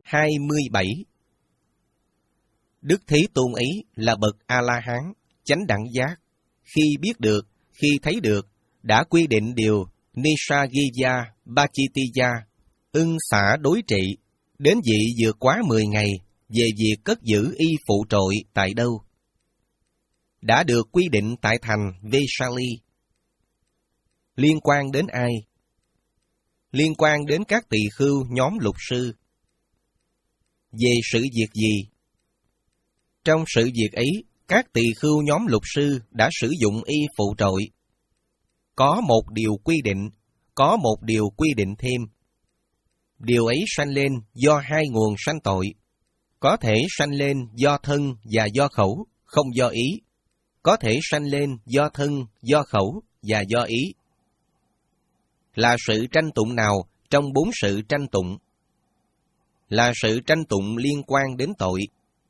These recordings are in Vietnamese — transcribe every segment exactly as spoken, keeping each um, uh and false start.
hai mươi bảy. Đức Thế Tôn ấy là bậc A-la-hán, chánh đẳng giác, khi biết được, khi thấy được, đã quy định điều Nisaggiya Bachitiya, ưng xả đối trị, đến vị vượt quá mười ngày, về việc cất giữ y phụ trội tại đâu. Đã được quy định tại thành Vesali. Liên quan đến ai? Liên quan đến các tỳ khưu nhóm lục sư. Về sự việc gì? Trong sự việc ấy, các tỳ khưu nhóm lục sư đã sử dụng y phụ trội. Có một điều quy định, có một điều quy định thêm. Điều ấy sanh lên do hai nguồn sanh tội. Có thể sanh lên do thân và do khẩu, không do ý. Có thể sanh lên do thân, do khẩu và do ý. Là sự tranh tụng nào trong bốn sự tranh tụng? Là sự tranh tụng liên quan đến tội.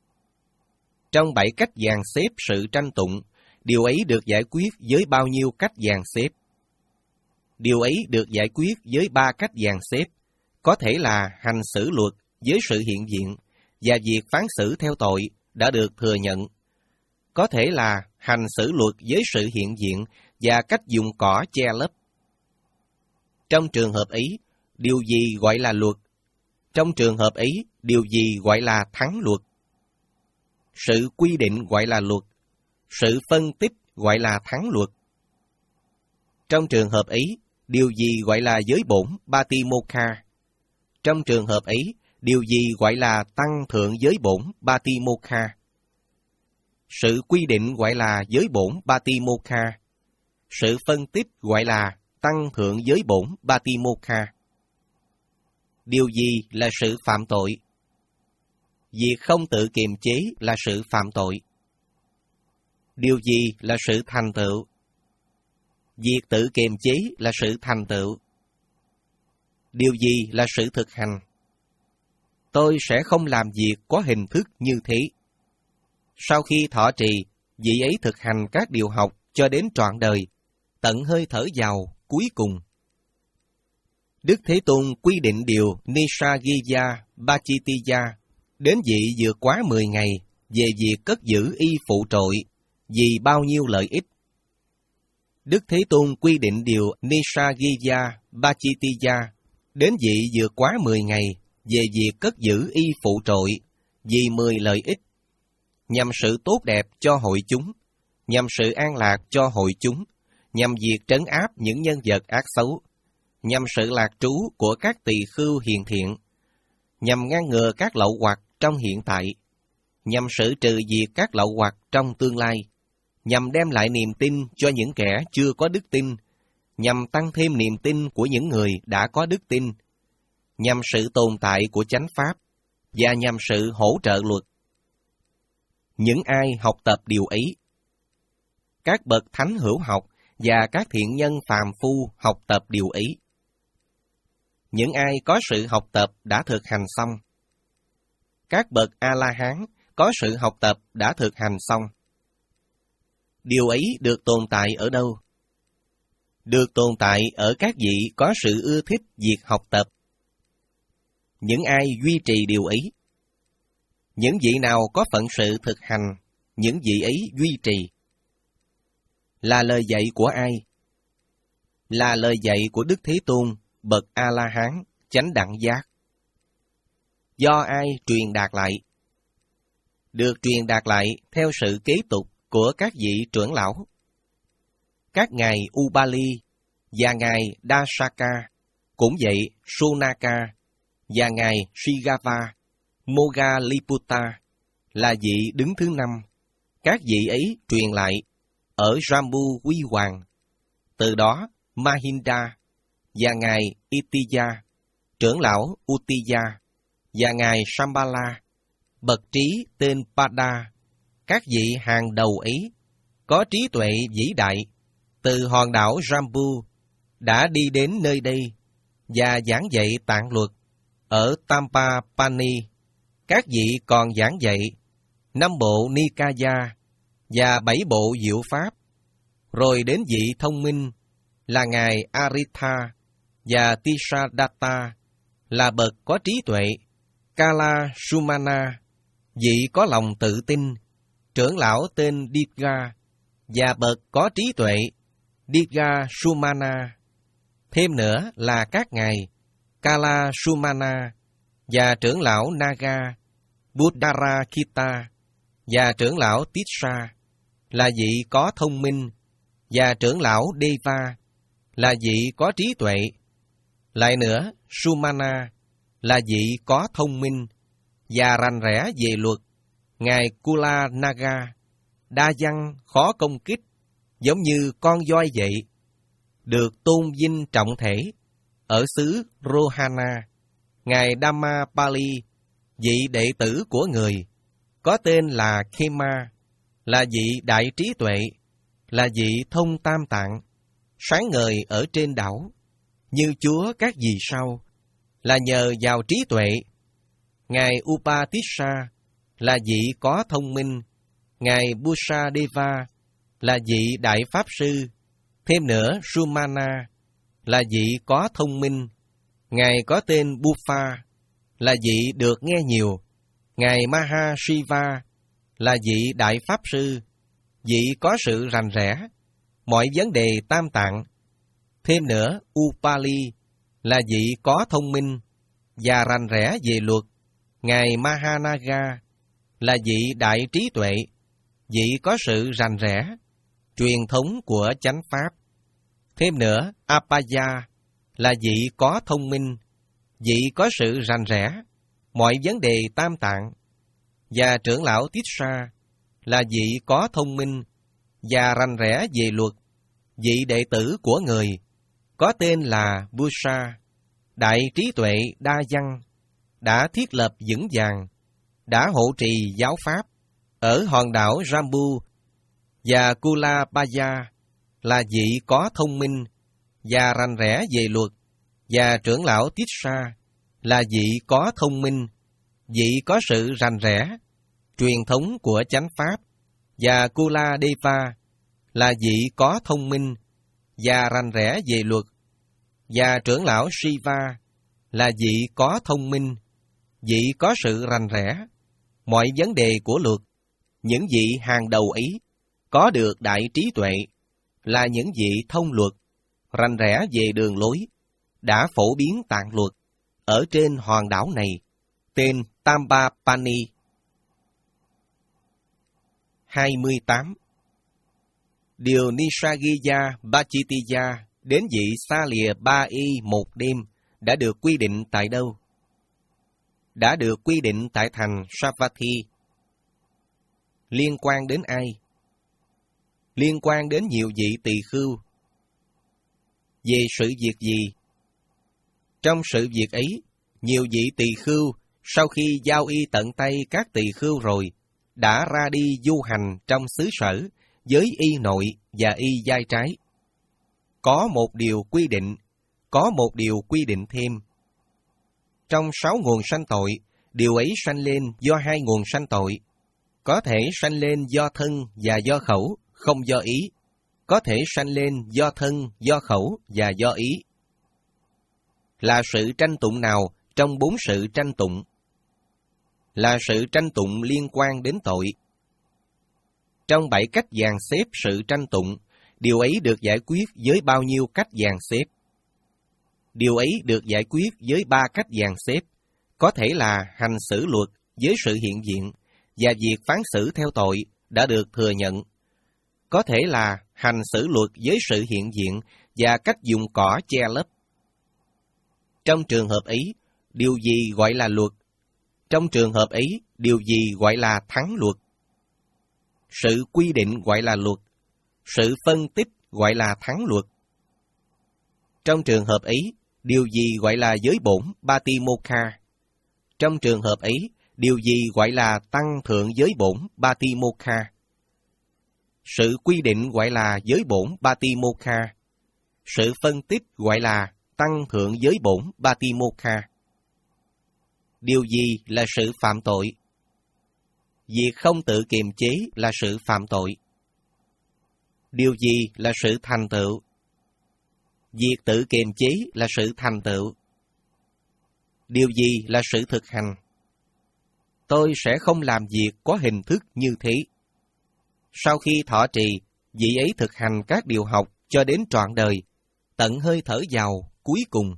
Trong bảy cách dàn xếp sự tranh tụng, điều ấy được giải quyết với bao nhiêu cách dàn xếp? Điều ấy được giải quyết với ba cách dàn xếp, có thể là hành xử luật với sự hiện diện, và việc phán xử theo tội đã được thừa nhận. Có thể là hành xử luật với sự hiện diện và cách dùng cỏ che lấp. Trong trường hợp ấy, điều gì gọi là luật? Trong trường hợp ấy, điều gì gọi là thắng luật? Sự quy định gọi là luật, sự phân tích gọi là thắng luật. Trong trường hợp ấy, điều gì gọi là giới bổn Batimokha? Trong trường hợp ấy, điều gì gọi là tăng thượng giới bổn Batimokha? Sự quy định gọi là giới bổn Batimokha. Sự phân tích gọi là tăng thượng giới bổn Batimokha. Điều gì là sự phạm tội? Việc không tự kiềm chế là sự phạm tội. Điều gì là sự thành tựu? Việc tự kiềm chế là sự thành tựu. Điều gì là sự thực hành? Tôi sẽ không làm việc có hình thức như thế. Sau khi thọ trì, vị ấy thực hành các điều học cho đến trọn đời, tận hơi thở vào cuối cùng. Đức Thế Tôn quy định điều Nisaggiya Bachitiya, đến vị vượt quá mười ngày, về việc cất giữ y phụ trội, vì bao nhiêu lợi ích. Đức Thế Tôn quy định điều Nisaggiya Bachitiya, đến vị vượt quá mười ngày, về việc cất giữ y phụ trội, vì mười lợi ích, nhằm sự tốt đẹp cho hội chúng, nhằm sự an lạc cho hội chúng, nhằm việc trấn áp những nhân vật ác xấu, nhằm sự lạc trú của các tỳ khưu hiền thiện, nhằm ngăn ngừa các lậu hoặc trong hiện tại, nhằm xử trừ diệt các lậu hoặc trong tương lai, nhằm đem lại niềm tin cho những kẻ chưa có đức tin, nhằm tăng thêm niềm tin của những người đã có đức tin, nhằm sự tồn tại của chánh pháp, và nhằm sự hỗ trợ luật. Những ai học tập điều ấy? Các bậc thánh hữu học và các thiện nhân phàm phu học tập điều ấy. Những ai có sự học tập đã thực hành xong. Các bậc A-la-hán có sự học tập đã thực hành xong. Điều ấy được tồn tại ở đâu? Được tồn tại ở các vị có sự ưa thích việc học tập. Những ai duy trì điều ấy? Những vị nào có phận sự thực hành, những vị ấy duy trì. Là lời dạy của ai? Là lời dạy của Đức Thế Tôn, bậc A-la-hán, chánh đẳng giác. Do ai truyền đạt lại? Được truyền đạt lại theo sự kế tục của các vị trưởng lão. Các ngài Ubali và ngài Dasaka, cũng vậy Sunaka và ngài Shigava, Moggalliputta là vị đứng thứ năm. Các vị ấy truyền lại ở Jambu Huy Hoàng. Từ đó Mahinda và ngài Itiya, trưởng lão Uttiya, và ngài Shambhala, bậc trí tên Pada, các vị hàng đầu ấy, có trí tuệ vĩ đại, từ hòn đảo Jambu, đã đi đến nơi đây, và giảng dạy tạng luật, ở Tampapani. Các vị còn giảng dạy năm bộ Nikaya, và bảy bộ diệu pháp, rồi đến vị thông minh, là ngài Aritha, và Tisadatta, là bậc có trí tuệ, Kala Sumana, vị có lòng tự tin, trưởng lão tên Diga, và bậc có trí tuệ, Diga Sumana. Thêm nữa là các ngài Kala Sumana và trưởng lão Naga, Buddharakita và trưởng lão Tissa là vị có thông minh, và trưởng lão Deva là vị có trí tuệ. Lại nữa, Sumana là vị có thông minh và rành rẽ về luật. Ngài Kula Naga, đa văn, khó công kích, giống như con voi vậy, được tôn vinh trọng thể ở xứ Rohana. Ngài Dhammapali, vị đệ tử của người, có tên là Khema, là vị đại trí tuệ, là vị thông tam tạng, sáng ngời ở trên đảo, như Chúa các vì sao, là nhờ vào trí tuệ. Ngài Upatissa là vị có thông minh, Ngài Busadeva là vị đại pháp sư. Thêm nữa, Sumana là vị có thông minh, Ngài có tên Bufa là vị được nghe nhiều. Ngài Mahashiva là vị đại pháp sư, vị có sự rành rẽ mọi vấn đề tam tạng. Thêm nữa, Upali là vị có thông minh và rành rẽ về luật. Ngài Mahanaga là vị đại trí tuệ, vị có sự rành rẽ truyền thống của chánh pháp. Thêm nữa, Apaya là vị có thông minh, vị có sự rành rẽ mọi vấn đề tam tạng. Và trưởng lão Tissa là vị có thông minh và rành rẽ về luật, vị đệ tử của người, có tên là Busa, đại trí tuệ đa văn, đã thiết lập vững vàng, đã hộ trì giáo pháp ở hòn đảo Jambu. Và Kulapaya là vị có thông minh và rành rẽ về luật, và trưởng lão Tissa là vị có thông minh, vị có sự rành rẽ truyền thống của chánh pháp. Và Kuladeva là vị có thông minh và rành rẽ về luật, và trưởng lão Shiva là vị có thông minh, vị có sự rành rẽ mọi vấn đề của luật. Những vị hàng đầu ấy có được đại trí tuệ, là những vị thông luật, rành rẽ về đường lối, đã phổ biến tạng luật ở trên hòn đảo này, tên Tambapani. hai mươi tám. Điều Nishagiya Bachitiya đến vị xa lìa ba y một đêm đã được quy định tại đâu? Đã được quy định tại thành Savatthi. Liên quan đến ai? Liên quan đến nhiều vị tỳ khưu. Về sự việc gì? Trong sự việc ấy, nhiều vị tỳ khưu sau khi giao y tận tay các tỳ khưu rồi, đã ra đi du hành trong xứ sở với y nội và y giai trái. Có một điều quy định, có một điều quy định thêm. Trong sáu nguồn sanh tội, điều ấy sanh lên do hai nguồn sanh tội. Có thể sanh lên do thân và do khẩu, không do ý. Có thể sanh lên do thân, do khẩu và do ý. Là sự tranh tụng nào trong bốn sự tranh tụng? Là sự tranh tụng liên quan đến tội. Trong bảy cách dàn xếp sự tranh tụng, điều ấy được giải quyết với bao nhiêu cách dàn xếp? Điều ấy được giải quyết với ba cách dàn xếp, có thể là hành xử luật với sự hiện diện, và việc phán xử theo tội đã được thừa nhận. Có thể là hành xử luật với sự hiện diện và cách dùng cỏ che lấp. Trong trường hợp ấy, điều gì gọi là luật? Trong trường hợp ấy, điều gì gọi là thắng luật? Sự quy định gọi là luật, sự phân tích gọi là thắng luật. Trong trường hợp ấy, điều gì gọi là giới bổn Batimokha? Trong trường hợp ấy, điều gì gọi là tăng thượng giới bổn Batimokha? Sự quy định gọi là giới bổn Batimokha. Sự phân tích gọi là tăng thượng giới bổn Batimokha. Điều gì là sự phạm tội? Việc không tự kiềm chế là sự phạm tội. Điều gì là sự thành tựu? Việc tự kiềm chế là sự thành tựu. Điều gì là sự thực hành? tôi sẽ không làm việc có hình thức như thế. Sau khi thọ trì, vị ấy thực hành các điều học cho đến trọn đời, tận hơi thở vào cuối cùng.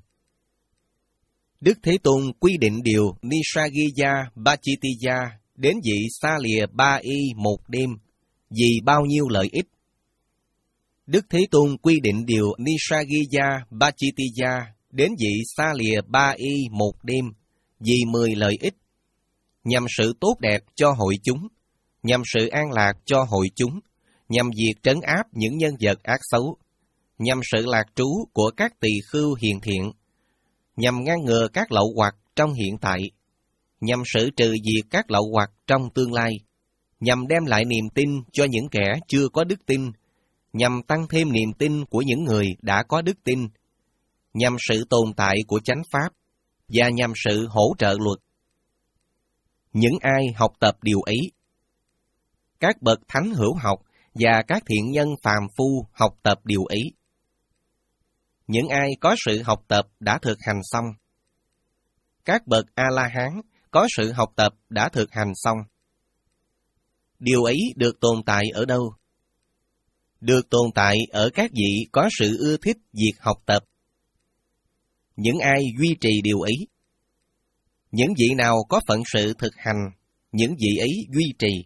Đức Thế Tôn quy định điều Nisargya Bachitiya đến vị xa lìa ba y một đêm, vì bao nhiêu lợi ích. Đức Thế Tôn quy định điều Nisargya Bachitiya đến vị xa lìa ba y một đêm, vì mười lợi ích, nhằm sự tốt đẹp cho hội chúng, nhằm sự an lạc cho hội chúng, nhằm việc trấn áp những nhân vật ác xấu, nhằm sự lạc trú của các tỳ khưu hiền thiện, nhằm ngăn ngừa các lậu hoặc trong hiện tại, nhằm xử trừ diệt các lậu hoặc trong tương lai, nhằm đem lại niềm tin cho những kẻ chưa có đức tin, nhằm tăng thêm niềm tin của những người đã có đức tin, nhằm sự tồn tại của chánh pháp, và nhằm sự hỗ trợ luật. Những ai học tập điều ấy, các bậc thánh hữu học và các thiện nhân phàm phu học tập điều ấy. Những ai có sự học tập đã thực hành xong. Các bậc A-la-hán có sự học tập đã thực hành xong. Điều ấy được tồn tại ở đâu? Được tồn tại ở các vị có sự ưa thích việc học tập. Những ai duy trì điều ấy. Những vị nào có phận sự thực hành, những vị ấy duy trì.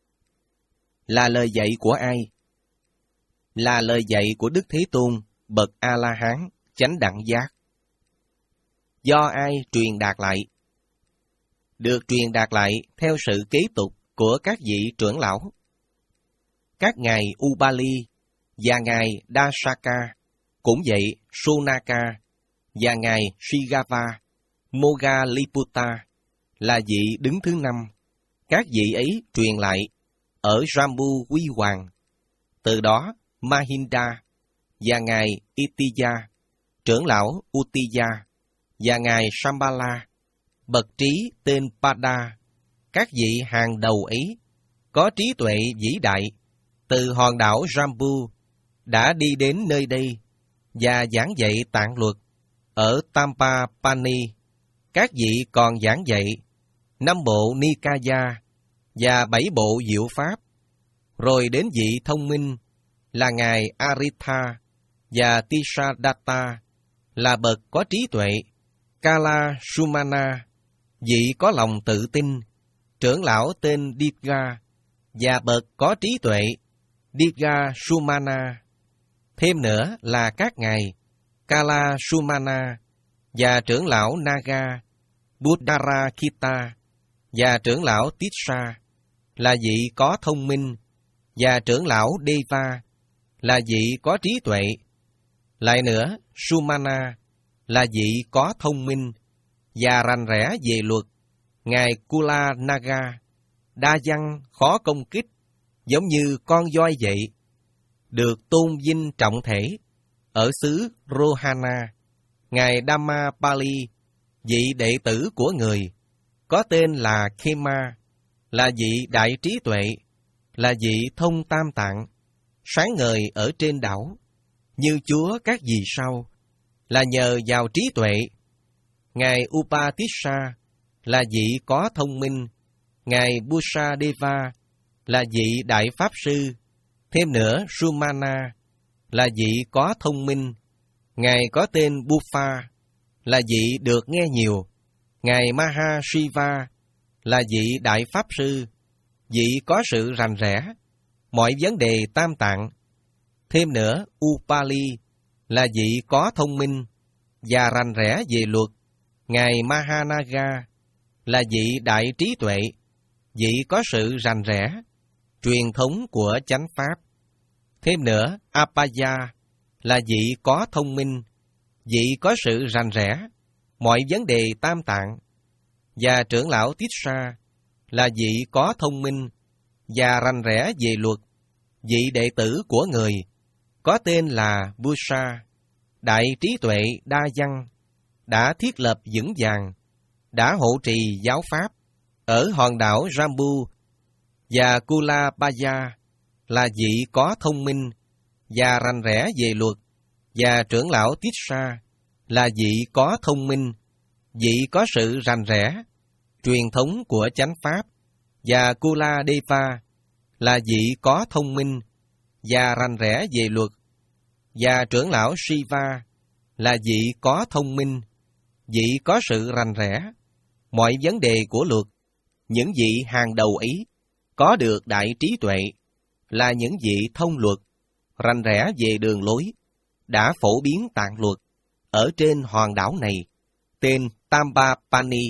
Là lời dạy của ai? Là lời dạy của Đức Thế Tôn, bậc A-la-hán, chánh đẳng giác. Do ai truyền đạt lại? Được truyền đạt lại theo sự kế tục của các vị trưởng lão. Các ngài Ubali và ngài Dasaka, cũng vậy Sunaka và ngài Shigava, Moggalliputta là vị đứng thứ năm. Các vị ấy truyền lại ở Jambu Huy Hoàng. Từ đó Mahinda và ngài Itiya, trưởng lão Uttiya và ngài Shambhala, bậc trí tên Pada, các vị hàng đầu ấy có trí tuệ vĩ đại, từ hòn đảo Jambu đã đi đến nơi đây và giảng dạy tạng luật ở Tampapani. Các vị còn giảng dạy năm bộ Nikaya và bảy bộ diệu pháp, rồi đến vị thông minh là ngài Aritha và Tisadatta là bậc có trí tuệ, Kala Sumana, vị có lòng tự tin, trưởng lão tên Diga và bậc có trí tuệ, Diga Sumana. Thêm nữa là các ngài Kala Sumana và trưởng lão Naga, Buddharakita và trưởng lão Tissa là vị có thông minh, và trưởng lão Deva là vị có trí tuệ. Lại nữa, Sumana là vị có thông minh và rành rẽ về luật. Ngài Kula Naga, đa văn khó công kích, giống như con voi vậy, được tôn vinh trọng thể ở xứ Rohana. Ngài Dhammapali, vị đệ tử của người, có tên là Khema, là vị đại trí tuệ, là vị thông tam tạng, sáng ngời ở trên đảo, như Chúa các vì sao, là nhờ vào trí tuệ. Ngài Upatissa là vị có thông minh, ngài Busadeva là vị đại pháp sư. Thêm nữa, Sumana là vị có thông minh, ngài có tên Buffa là vị được nghe nhiều. Ngài Mahashiva là vị đại pháp sư, vị có sự rành rẽ mọi vấn đề tam tạng. Thêm nữa, Upali là vị có thông minh và rành rẽ về luật. Ngài Mahanaga là vị đại trí tuệ, vị có sự rành rẽ truyền thống của chánh pháp. Thêm nữa, Apaya là vị có thông minh, vị có sự rành rẽ mọi vấn đề tam tạng. Và trưởng lão Tissa là vị có thông minh và rành rẽ về luật, vị đệ tử của người, có tên là Busa, đại trí tuệ đa văn, đã thiết lập vững vàng, đã hộ trì giáo pháp ở hòn đảo Jambu. Và Kulabaya là vị có thông minh và rành rẽ về luật, và trưởng lão Tissa là vị có thông minh, vị có sự rành rẽ truyền thống của chánh pháp, và Kuladeva là vị có thông minh và rành rẽ về luật, và trưởng lão Shiva là vị có thông minh, vị có sự rành rẽ mọi vấn đề của luật. Những vị hàng đầu ấy có được đại trí tuệ, là những vị thông luật, rành rẽ về đường lối, đã phổ biến tạng luật ở trên hòn đảo này, tên Tambapani.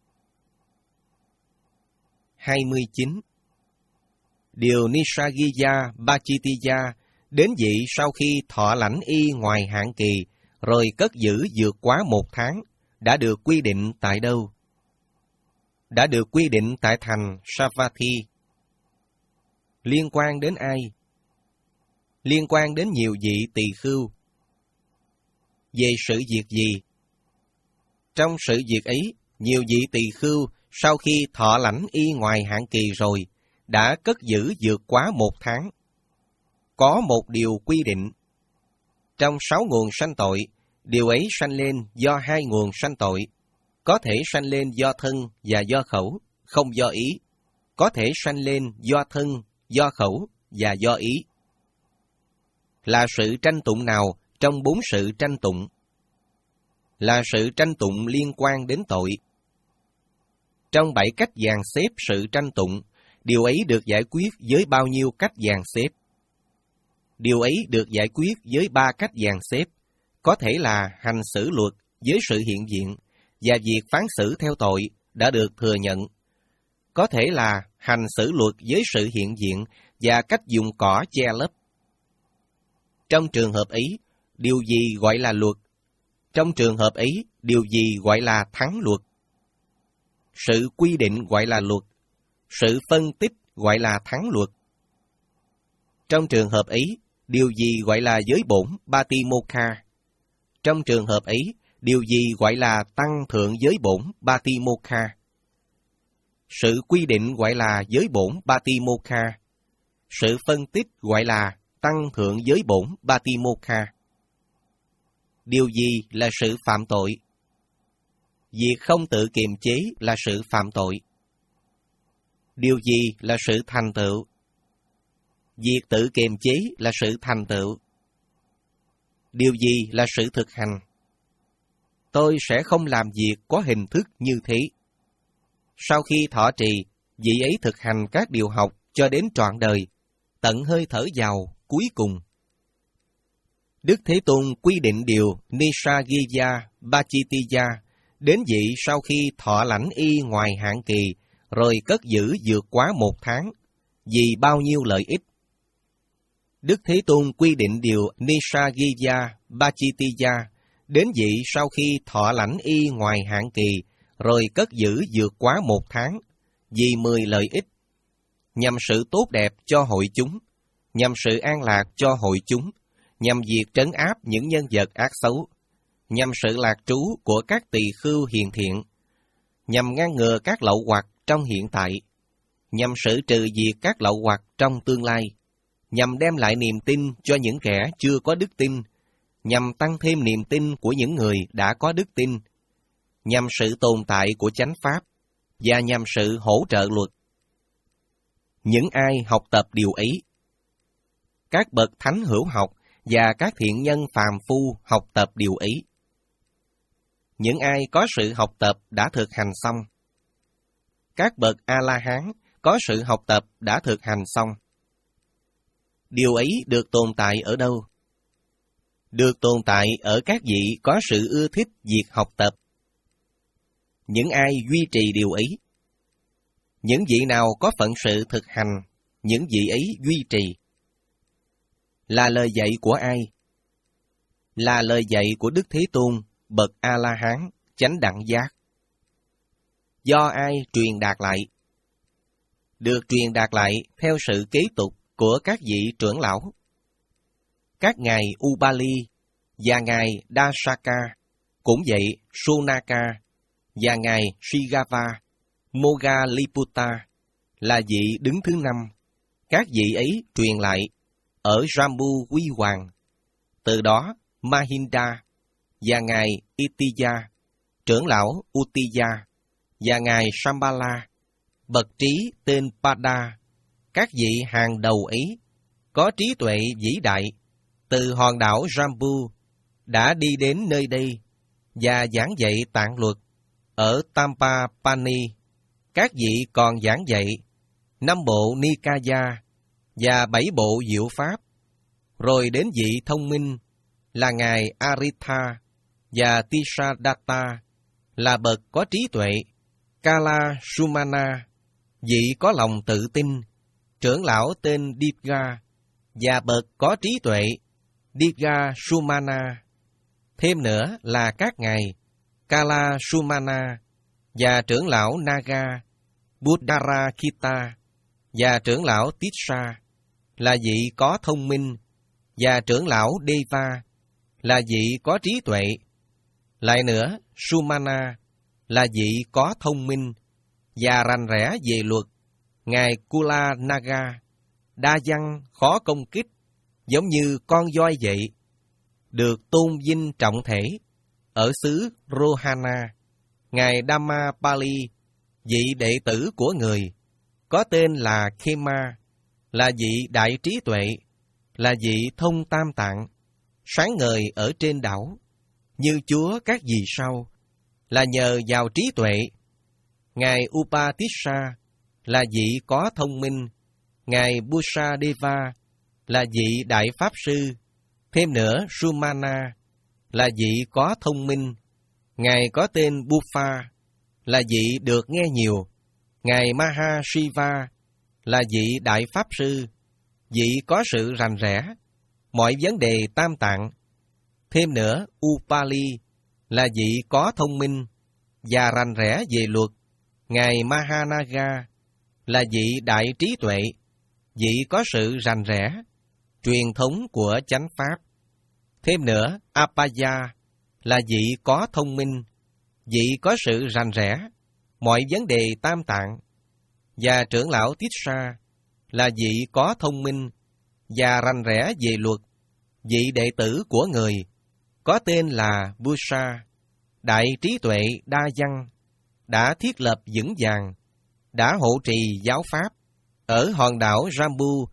hai mươi chín. Điều Nisargya Bachitiya đến vị sau khi thọ lãnh y ngoài hạn kỳ, rồi cất giữ vượt quá một tháng, đã được quy định tại đâu? Đã được quy định tại thành Savatthi. Liên quan đến ai? Liên quan đến nhiều vị tỳ khưu. Về sự việc gì? Trong sự việc ấy, nhiều vị tỳ khưu sau khi thọ lãnh y ngoài hạn kỳ rồi, đã cất giữ vượt quá một tháng. Có một điều quy định. Trong sáu nguồn sanh tội, điều ấy sanh lên do hai nguồn sanh tội. Có thể sanh lên do thân và do khẩu, không do ý. Có thể sanh lên do thân, do khẩu và do ý. Là sự tranh tụng nào trong bốn sự tranh tụng? Là sự tranh tụng liên quan đến tội. Trong bảy cách dàn xếp sự tranh tụng, điều ấy được giải quyết với bao nhiêu cách dàn xếp? Điều ấy được giải quyết với ba cách dàn xếp, có thể là hành xử luật với sự hiện diện, và việc phán xử theo tội đã được thừa nhận. Có thể là hành xử luật với sự hiện diện và cách dùng cỏ che lấp. Trong trường hợp ấy, điều gì gọi là luật? Trong trường hợp ấy, điều gì gọi là thắng luật? Sự quy định gọi là luật, sự phân tích gọi là thắng luật. Trong trường hợp ấy, điều gì gọi là giới bổn Patimokkha? Trong trường hợp ấy, điều gì gọi là tăng thượng giới bổn Patimokkha? Sự quy định gọi là giới bổn Patimokkha. Sự phân tích gọi là tăng thượng giới bổn Patimokkha. Điều gì là sự phạm tội? Việc không tự kiềm chế là sự phạm tội. Điều gì là sự thành tựu? Việc tự kiềm chế là sự thành tựu. Điều gì là sự thực hành? Tôi sẽ không làm việc có hình thức như thế. Sau khi thọ trì, vị ấy thực hành các điều học cho đến trọn đời, tận hơi thở vào cuối cùng. Đức Thế Tôn quy định điều Nisargya Bachitiya đến vị sau khi thọ lãnh y ngoài hạn kỳ, rồi cất giữ vượt quá một tháng, vì bao nhiêu lợi ích. Đức Thế Tôn quy định điều Nisargya Bachitiya đến vị sau khi thọ lãnh y ngoài hạn kỳ, rồi cất giữ vượt quá một tháng, vì mười lợi ích, nhằm sự tốt đẹp cho hội chúng, nhằm sự an lạc cho hội chúng, nhằm việc trấn áp những nhân vật ác xấu, nhằm sự lạc trú của các tỳ khưu hiền thiện, nhằm ngăn ngừa các lậu hoặc trong hiện tại, nhằm xử trừ diệt các lậu hoặc trong tương lai, nhằm đem lại niềm tin cho những kẻ chưa có đức tin, nhằm tăng thêm niềm tin của những người đã có đức tin, nhằm sự tồn tại của chánh pháp, và nhằm sự hỗ trợ luật. Những ai học tập điều ấy, các bậc thánh hữu học và các thiện nhân phàm phu học tập điều ấy. Những ai có sự học tập đã thực hành xong. Các bậc A-la-hán có sự học tập đã thực hành xong. Điều ấy được tồn tại ở đâu? Được tồn tại ở các vị có sự ưa thích việc học tập. Những ai duy trì điều ấy? Những vị nào có phận sự thực hành, những vị ấy duy trì. Là lời dạy của ai? Là lời dạy của Đức Thế Tôn, bậc A-la-hán, chánh đẳng giác. Do ai truyền đạt lại? Được truyền đạt lại theo sự kế tục của các vị trưởng lão. Các ngài Ubali và ngài Dasaka, cũng vậy Sunaka và ngài Shigava, Moggalliputta là vị đứng thứ năm. Các vị ấy truyền lại ở Jambu Quy Hoàng. Từ đó Mahinda và ngài Itiya, trưởng lão Uttiya, và ngài Shambhala, bậc trí tên Pada, các vị hàng đầu ấy, có trí tuệ vĩ đại, từ hòn đảo Jambu, đã đi đến nơi đây và giảng dạy tạng luật ở Tampapani. Các vị còn giảng dạy năm bộ Nikaya và bảy bộ diệu pháp, rồi đến vị thông minh là ngài Aritha và Tisadatta, là bậc có trí tuệ, Kala Sumana, vị có lòng tự tin, trưởng lão tên Diga, và bậc có trí tuệ, Diga Sumana. Thêm nữa là các ngài Kala Sumana và trưởng lão Naga, Buddharakita và trưởng lão Tissa, là vị có thông minh, và trưởng lão Deva, là vị có trí tuệ. Lại nữa, Sumana là vị có thông minh và rành rẽ về luật, ngài Kula Naga, đa văn khó công kích, giống như con voi vậy, được tôn vinh trọng thể ở xứ Rohana. Ngài Dhammapali, vị đệ tử của người, có tên là Khema, là vị đại trí tuệ, là vị thông tam tạng, sáng ngời ở trên đảo, như Chúa các vì sao, là nhờ vào trí tuệ. Ngài Upatissa là vị có thông minh, ngài Busadeva là vị đại pháp sư. Thêm nữa, Sumana là vị có thông minh, ngài có tên Bufa là vị được nghe nhiều. Ngài Mahashiva là vị đại pháp sư, vị có sự rành rẽ mọi vấn đề tam tạng. Thêm nữa, Upali là vị có thông minh và rành rẽ về luật. Ngài Mahanaga là vị đại trí tuệ, vị có sự rành rẽ truyền thống của chánh pháp. Thêm nữa, Apaya là vị có thông minh, vị có sự rành rẽ mọi vấn đề tam tạng. Và trưởng lão Tissa là vị có thông minh và rành rẽ về luật, vị đệ tử của người, có tên là Busa, đại trí tuệ đa văn, đã thiết lập vững vàng, đã hộ trì giáo pháp ở hòn đảo Jambu.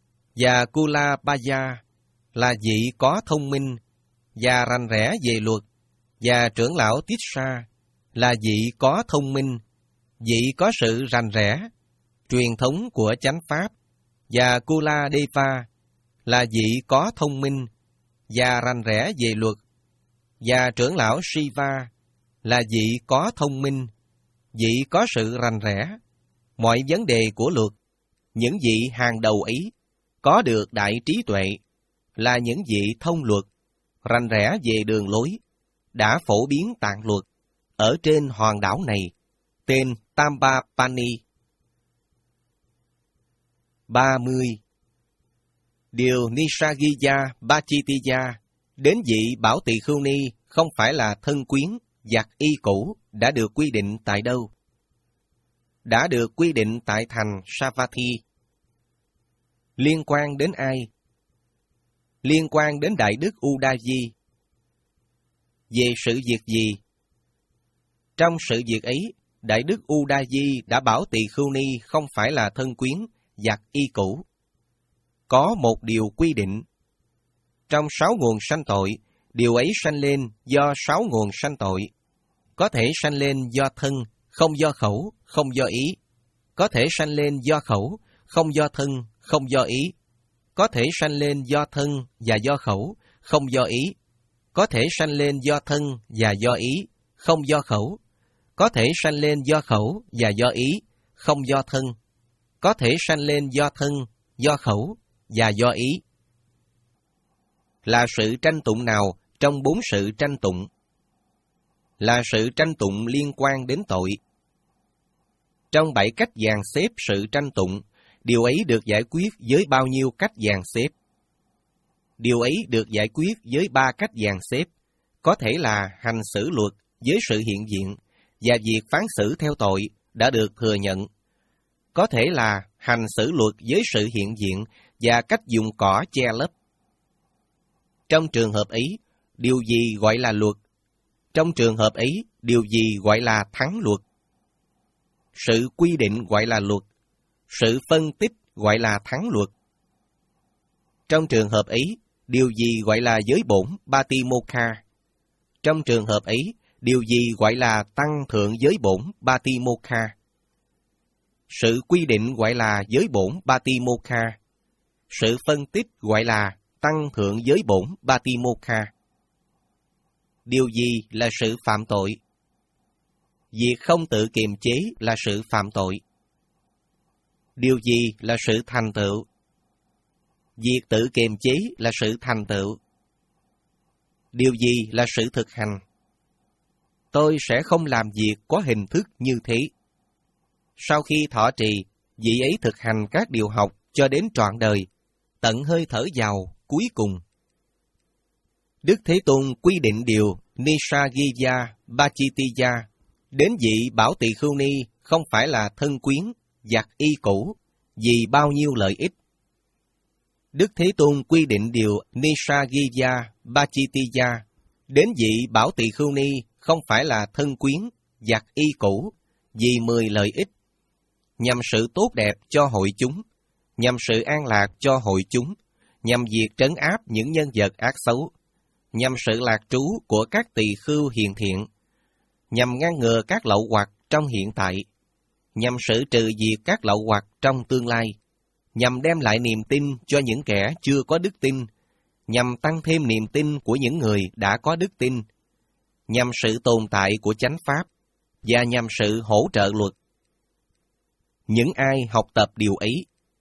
Và Kulabaya là vị có thông minh và rành rẽ về luật, và trưởng lão Tissa là vị có thông minh, vị có sự rành rẽ truyền thống của chánh pháp. Và Kuladeva là vị có thông minh và rành rẽ về luật, và trưởng lão Shiva là vị có thông minh, vị có sự rành rẽ mọi vấn đề của luật. Những vị hàng đầu ấy có được đại trí tuệ, là những vị thông luật, rành rẽ về đường lối, đã phổ biến tạng luật ở trên hòn đảo này, tên Tampapani. ba mươi. Điều Nishagiya Bachitiya đến vị Bảo Tỳ Khưu Ni không phải là thân quyến, giặc y cũ, đã được quy định tại đâu? Đã được quy định tại thành Savatthi. Liên quan đến ai? Liên quan đến Đại Đức Udayi. Về sự việc gì? Trong sự việc ấy, Đại Đức Udayi đã bảo Tỳ Khưu Ni không phải là thân quyến, giặc y cũ. Có một điều quy định. Trong sáu nguồn sanh tội, điều ấy sanh lên do sáu nguồn sanh tội. Có thể sanh lên do thân, không do khẩu, không do ý. Có thể sanh lên do khẩu, không do thân, không do ý. Có thể sanh lên do thân và do khẩu, không do ý. Có thể sanh lên do thân và do ý, không do khẩu. Có thể sanh lên do khẩu và do ý, không do thân. Có thể sanh lên do thân, do khẩu và do ý. Là sự tranh tụng nào trong bốn sự tranh tụng? Là sự tranh tụng liên quan đến tội. Trong bảy cách dàn xếp sự tranh tụng, điều ấy được giải quyết với bao nhiêu cách dàn xếp? Điều ấy được giải quyết với ba cách dàn xếp, có thể là hành xử luật với sự hiện diện, và việc phán xử theo tội đã được thừa nhận. Có thể là hành xử luật với sự hiện diện và cách dùng cỏ che lấp. Trong trường hợp ấy, điều gì gọi là luật? Trong trường hợp ấy, điều gì gọi là thắng luật? Sự quy định gọi là luật, sự phân tích gọi là thắng luật. Trong trường hợp ấy, điều gì gọi là giới bổn Patimokkha? Trong trường hợp ấy, điều gì gọi là tăng thượng giới bổn Patimokkha? Sự quy định gọi là giới bổn Patimokkha. Sự phân tích gọi là tăng thượng giới bổn Patimokkha. Điều gì là sự phạm tội? Việc không tự kiềm chế là sự phạm tội. Điều gì là sự thành tựu? Việc tự kiềm chế là sự thành tựu. Điều gì là sự thực hành? Tôi sẽ không làm việc có hình thức như thế. Sau khi thọ trì, vị ấy thực hành các điều học cho đến trọn đời, tận hơi thở vào cuối cùng. Đức Thế Tôn quy định điều Nissaggiya Bachitiya đến vị Bảo Tỳ Khưu Ni không phải là thân quyến, giặc y cũ, vì bao nhiêu lợi ích. Đức Thế Tôn quy định điều Nissaggiya Bachitiya đến vị Bảo Tỳ Khưu Ni không phải là thân quyến, giặc y cũ, vì mười lợi ích, nhằm sự tốt đẹp cho hội chúng, nhằm sự an lạc cho hội chúng, nhằm việc trấn áp những nhân vật ác xấu, nhằm sự lạc trú của các tỳ khưu hiền thiện, nhằm ngăn ngừa các lậu hoặc trong hiện tại, nhằm sự trừ diệt các lậu hoặc trong tương lai, nhằm đem lại niềm tin cho những kẻ chưa có đức tin, nhằm tăng thêm niềm tin của những người đã có đức tin, nhằm sự tồn tại của chánh pháp, và nhằm sự hỗ trợ luật. Những ai học tập điều ấy,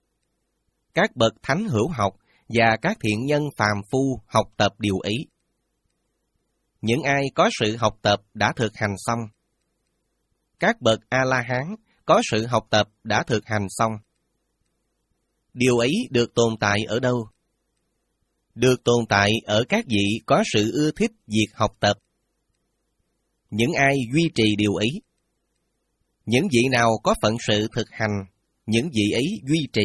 các bậc thánh hữu học và các thiện nhân phàm phu học tập điều ấy. Những ai có sự học tập đã thực hành xong. Các bậc A-la-hán có sự học tập đã thực hành xong. Điều ấy được tồn tại ở đâu? Được tồn tại ở các vị có sự ưa thích việc học tập. Những ai duy trì điều ấy? Những vị nào có phận sự thực hành, những vị ấy duy trì.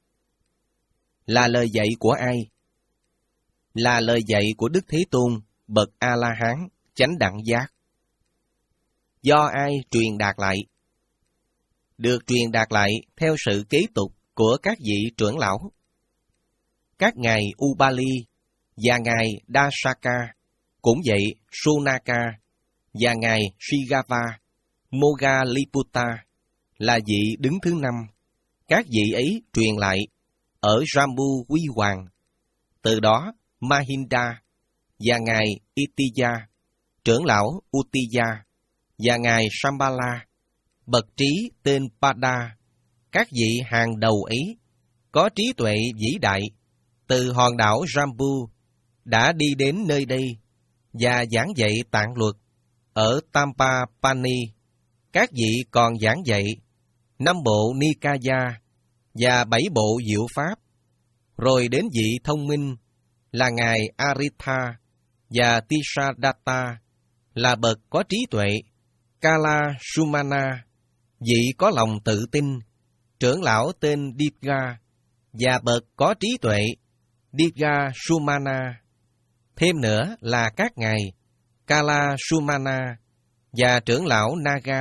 Là lời dạy của ai? Là lời dạy của Đức Thế Tôn, bậc A-la-hán, chánh đẳng giác. Do ai truyền đạt lại? Được truyền đạt lại theo sự kế tục của các vị trưởng lão. Các ngài Ubali và ngài Dasaka, cũng vậy Sunaka và ngài Shigava, Moggalliputta là vị đứng thứ năm. Các vị ấy truyền lại ở Jambu Huy Hoàng. Từ đó Mahinda và ngài Itiya, trưởng lão Uttiya, và ngài Shambhala, bậc trí tên Pada, các vị hàng đầu ấy, có trí tuệ vĩ đại, từ hòn đảo Jambu, đã đi đến nơi đây, và giảng dạy tạng luật, ở Tampapani. Các vị còn giảng dạy năm bộ Nikaya, và bảy bộ diệu pháp, rồi đến vị thông minh, là ngài Aritha, và Tisadatta, là bậc có trí tuệ, Kala Sumana, vị có lòng tự tin, trưởng lão tên Dipga, và bậc có trí tuệ, Dipga Sumana. Thêm nữa là các ngài Kala Sumana, và trưởng lão Naga,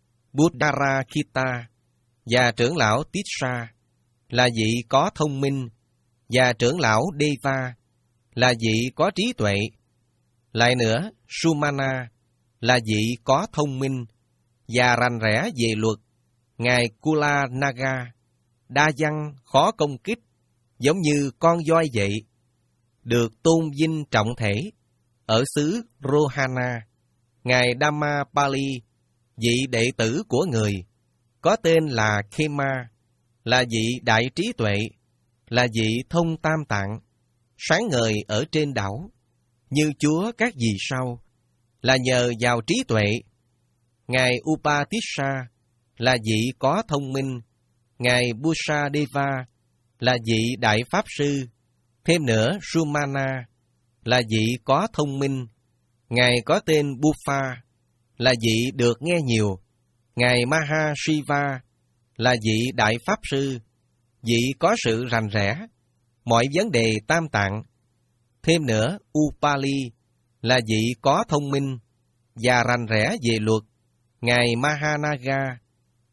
Buddharakita, và trưởng lão Tissa, là vị có thông minh, và trưởng lão Deva, là vị có trí tuệ. Lại nữa, Sumana, là vị có thông minh, và rành rẽ về luật, ngài Kula Naga, đa văn khó công kích, giống như con voi vậy, được tôn vinh trọng thể, ở xứ Rohana, ngài Dhammapali, vị đệ tử của người, có tên là Khema, là vị đại trí tuệ, là vị thông tam tạng, sáng ngời ở trên đảo, như Chúa các vì sao, là nhờ vào trí tuệ. Ngài Upatissa, là vị có thông minh, ngài Busadeva, là vị đại pháp sư. Thêm nữa, Sumana, là vị có thông minh, ngài có tên Buffa, là vị được nghe nhiều. Ngài Mahashiva, là vị đại pháp sư, vị có sự rành rẽ, mọi vấn đề tam tạng. Thêm nữa, Upali, là vị có thông minh, và rành rẽ về luật. Ngài Mahanaga,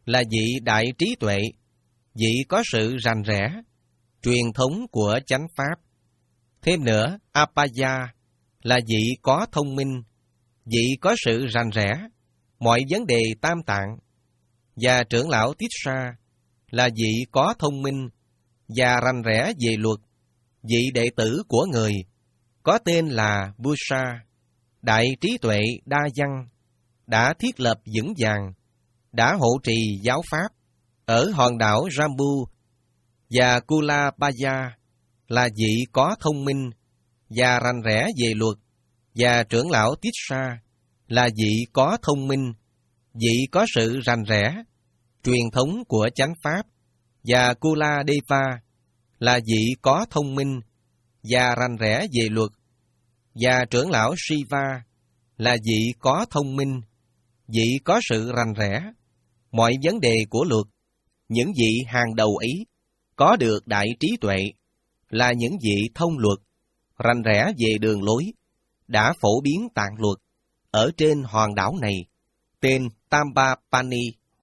là vị đại trí tuệ, vị có sự rành rẽ, truyền thống của chánh pháp. Thêm nữa, Apaya là vị có thông minh, vị có sự rành rẽ, mọi vấn đề tam tạng. Và trưởng lão Tissa là vị có thông minh và rành rẽ về luật, vị đệ tử của người, có tên là Busa, đại trí tuệ đa văn, đã thiết lập vững vàng, đã hộ trì giáo pháp ở hòn đảo Jambu. Và Kulapaya là vị có thông minh và rành rẽ về luật, và trưởng lão Tissa là vị có thông minh, vị có sự rành rẽ, truyền thống của chánh pháp. Và Kuladeva là vị có thông minh và rành rẽ về luật, và trưởng lão Shiva là vị có thông minh, vị có sự rành rẽ, mọi vấn đề của luật. Những vị hàng đầu ấy có được đại trí tuệ, là những vị thông luật, rành rẽ về đường lối, đã phổ biến tạng luật ở trên hòn đảo này, tên Tambapani.